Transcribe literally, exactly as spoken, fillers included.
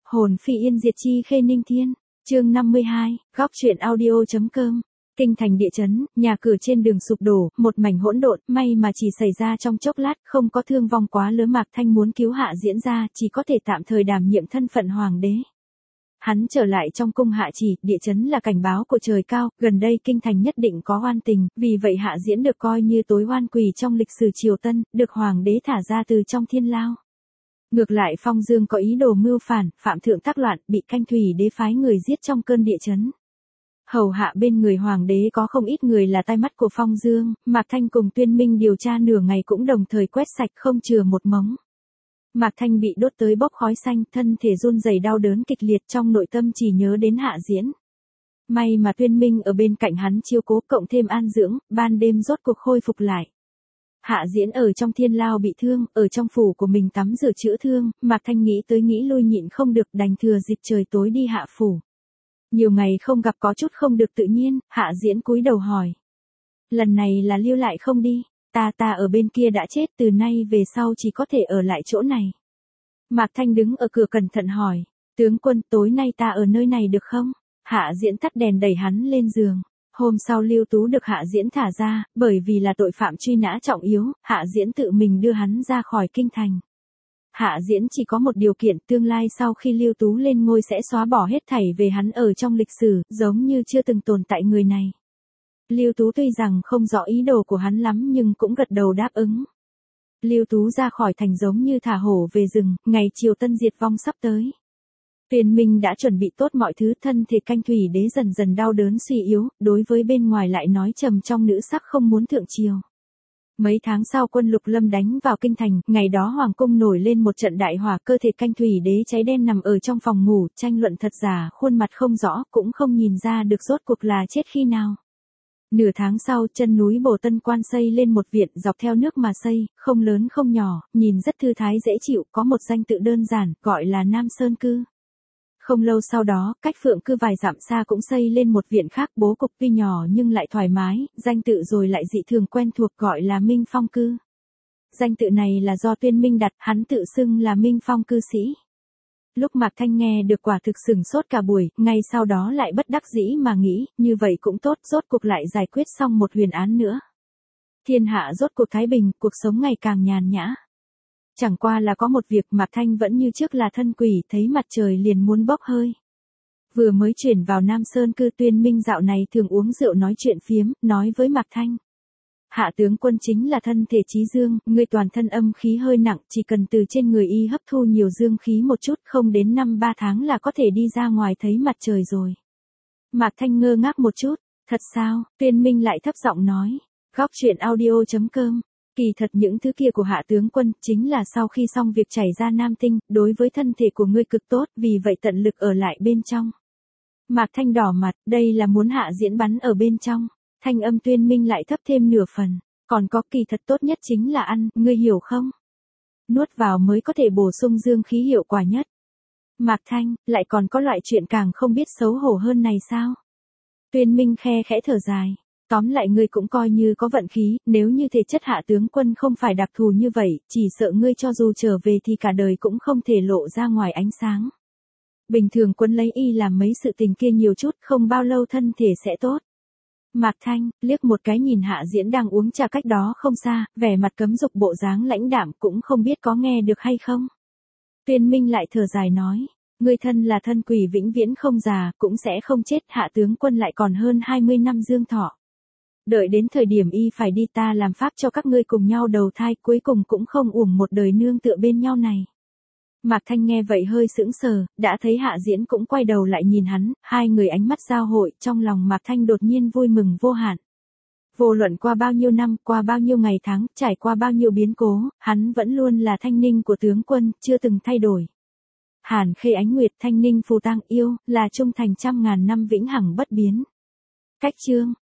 Hồn phi yên diệt chi khê ninh thiên, chương năm mươi hai, góc truyện audio.com. Kinh thành địa chấn, nhà cửa trên đường sụp đổ, một mảnh hỗn độn, may mà chỉ xảy ra trong chốc lát, không có thương vong quá lớn. Mạc Thanh muốn cứu Hạ Diễn ra, chỉ có thể tạm thời đảm nhiệm thân phận hoàng đế. Hắn trở lại trong cung hạ chỉ, địa chấn là cảnh báo của trời cao, gần đây kinh thành nhất định có oan tình, vì vậy Hạ Diễn được coi như tối oan quỷ trong lịch sử triều Tân, được hoàng đế thả ra từ trong thiên lao. Ngược lại Phong Dương có ý đồ mưu phản, phạm thượng tác loạn, bị Canh Thủy đế phái người giết trong cơn địa chấn. Hầu hạ bên người hoàng đế có không ít người là tai mắt của Phong Dương, Mạc Thanh cùng Tuyên Minh điều tra nửa ngày cũng đồng thời quét sạch không chừa một mống. Mạc Thanh bị đốt tới bốc khói xanh, thân thể run rẩy đau đớn kịch liệt, trong nội tâm chỉ nhớ đến Hạ Diễn. May mà Tuyên Minh ở bên cạnh hắn chiếu cố, cộng thêm an dưỡng, ban đêm rốt cuộc khôi phục lại. Hạ Diễn ở trong thiên lao bị thương, ở trong phủ của mình tắm rửa chữa thương, Mạc Thanh nghĩ tới nghĩ lui nhịn không được, đành thừa dịp trời tối đi hạ phủ. Nhiều ngày không gặp có chút không được tự nhiên, Hạ Diễn cúi đầu hỏi. Lần này là lưu lại không đi, ta ta ở bên kia đã chết, từ nay về sau chỉ có thể ở lại chỗ này. Mạc Thanh đứng ở cửa cẩn thận hỏi, tướng quân tối nay ta ở nơi này được không? Hạ Diễn tắt đèn đẩy hắn lên giường. Hôm sau Lưu Tú được Hạ Diễn thả ra, bởi vì là tội phạm truy nã trọng yếu, Hạ Diễn tự mình đưa hắn ra khỏi kinh thành. Hạ Diễn chỉ có một điều kiện, tương lai sau khi Lưu Tú lên ngôi sẽ xóa bỏ hết thảy về hắn ở trong lịch sử, giống như chưa từng tồn tại người này. Lưu Tú tuy rằng không rõ ý đồ của hắn lắm nhưng cũng gật đầu đáp ứng. Lưu Tú ra khỏi thành giống như thả hổ về rừng, ngày triều Tân diệt vong sắp tới. Tuyên Minh đã chuẩn bị tốt mọi thứ, thân thể Canh Thủy đế dần dần đau đớn suy yếu, đối với bên ngoài lại nói trầm trong nữ sắc không muốn thượng triều. Mấy tháng sau quân Lục Lâm đánh vào kinh thành, ngày đó hoàng cung nổi lên một trận đại hỏa, cơ thể Canh Thủy đế cháy đen nằm ở trong phòng ngủ, tranh luận thật giả, khuôn mặt không rõ, cũng không nhìn ra được rốt cuộc là chết khi nào. Nửa tháng sau, chân núi Bồ Tân Quan xây lên một viện dọc theo nước mà xây, không lớn không nhỏ, nhìn rất thư thái dễ chịu, có một danh tự đơn giản, gọi là Nam Sơn Cư. Không lâu sau đó, cách Phượng Cư vài dặm xa cũng xây lên một viện khác, bố cục tuy nhỏ nhưng lại thoải mái, danh tự rồi lại dị thường quen thuộc, gọi là Minh Phong Cư. Danh tự này là do Tuyên Minh đặt, hắn tự xưng là Minh Phong Cư sĩ. Lúc Mạc Thanh nghe được quả thực sửng sốt cả buổi, ngay sau đó lại bất đắc dĩ mà nghĩ, như vậy cũng tốt, rốt cuộc lại giải quyết xong một huyền án nữa. Thiên hạ rốt cuộc thái bình, cuộc sống ngày càng nhàn nhã. Chẳng qua là có một việc, Mạc Thanh vẫn như trước là thân quỷ, thấy mặt trời liền muốn bốc hơi. Vừa mới chuyển vào Nam Sơn Cư, Tuyên Minh dạo này thường uống rượu nói chuyện phiếm, nói với Mạc Thanh. Hạ tướng quân chính là thân thể trí dương, người toàn thân âm khí hơi nặng, chỉ cần từ trên người y hấp thu nhiều dương khí một chút, không đến năm ba tháng là có thể đi ra ngoài thấy mặt trời rồi. Mạc Thanh ngơ ngác một chút, thật sao? Tuyên Minh lại thấp giọng nói. Góc truyện audio.com. Kỳ thật những thứ kia của Hạ tướng quân, chính là sau khi xong việc chảy ra Nam Tinh, đối với thân thể của ngươi cực tốt, vì vậy tận lực ở lại bên trong. Mạc Thanh đỏ mặt, đây là muốn Hạ Diễn bắn ở bên trong. Thanh âm Tuyên Minh lại thấp thêm nửa phần, còn có kỳ thật tốt nhất chính là ăn, ngươi hiểu không? Nuốt vào mới có thể bổ sung dương khí hiệu quả nhất. Mạc Thanh, lại còn có loại chuyện càng không biết xấu hổ hơn này sao? Tuyên Minh khe khẽ thở dài. Tóm lại ngươi cũng coi như có vận khí, nếu như thể chất Hạ tướng quân không phải đặc thù như vậy, chỉ sợ ngươi cho dù trở về thì cả đời cũng không thể lộ ra ngoài ánh sáng. Bình thường quân lấy y làm mấy sự tình kia nhiều chút, không bao lâu thân thể sẽ tốt. Mạc Thanh, liếc một cái nhìn Hạ Diễn đang uống trà cách đó không xa, vẻ mặt cấm dục bộ dáng lãnh đạm, cũng không biết có nghe được hay không. Tuyên Minh lại thở dài nói, ngươi thân là thân quỷ vĩnh viễn không già, cũng sẽ không chết, Hạ tướng quân lại còn hơn hai mươi năm dương thọ. Đợi đến thời điểm y phải đi ta làm pháp cho các ngươi cùng nhau đầu thai, cuối cùng cũng không uổng một đời nương tựa bên nhau này. Mạc Thanh nghe vậy hơi sững sờ, đã thấy Hạ Diễn cũng quay đầu lại nhìn hắn, hai người ánh mắt giao hội, trong lòng Mạc Thanh đột nhiên vui mừng vô hạn. Vô luận qua bao nhiêu năm, qua bao nhiêu ngày tháng, trải qua bao nhiêu biến cố, hắn vẫn luôn là Thanh Ninh của tướng quân, chưa từng thay đổi. Hàn Khê Ánh Nguyệt, Thanh Ninh phù tang yêu, là trung thành trăm ngàn năm vĩnh hằng bất biến. Cách chương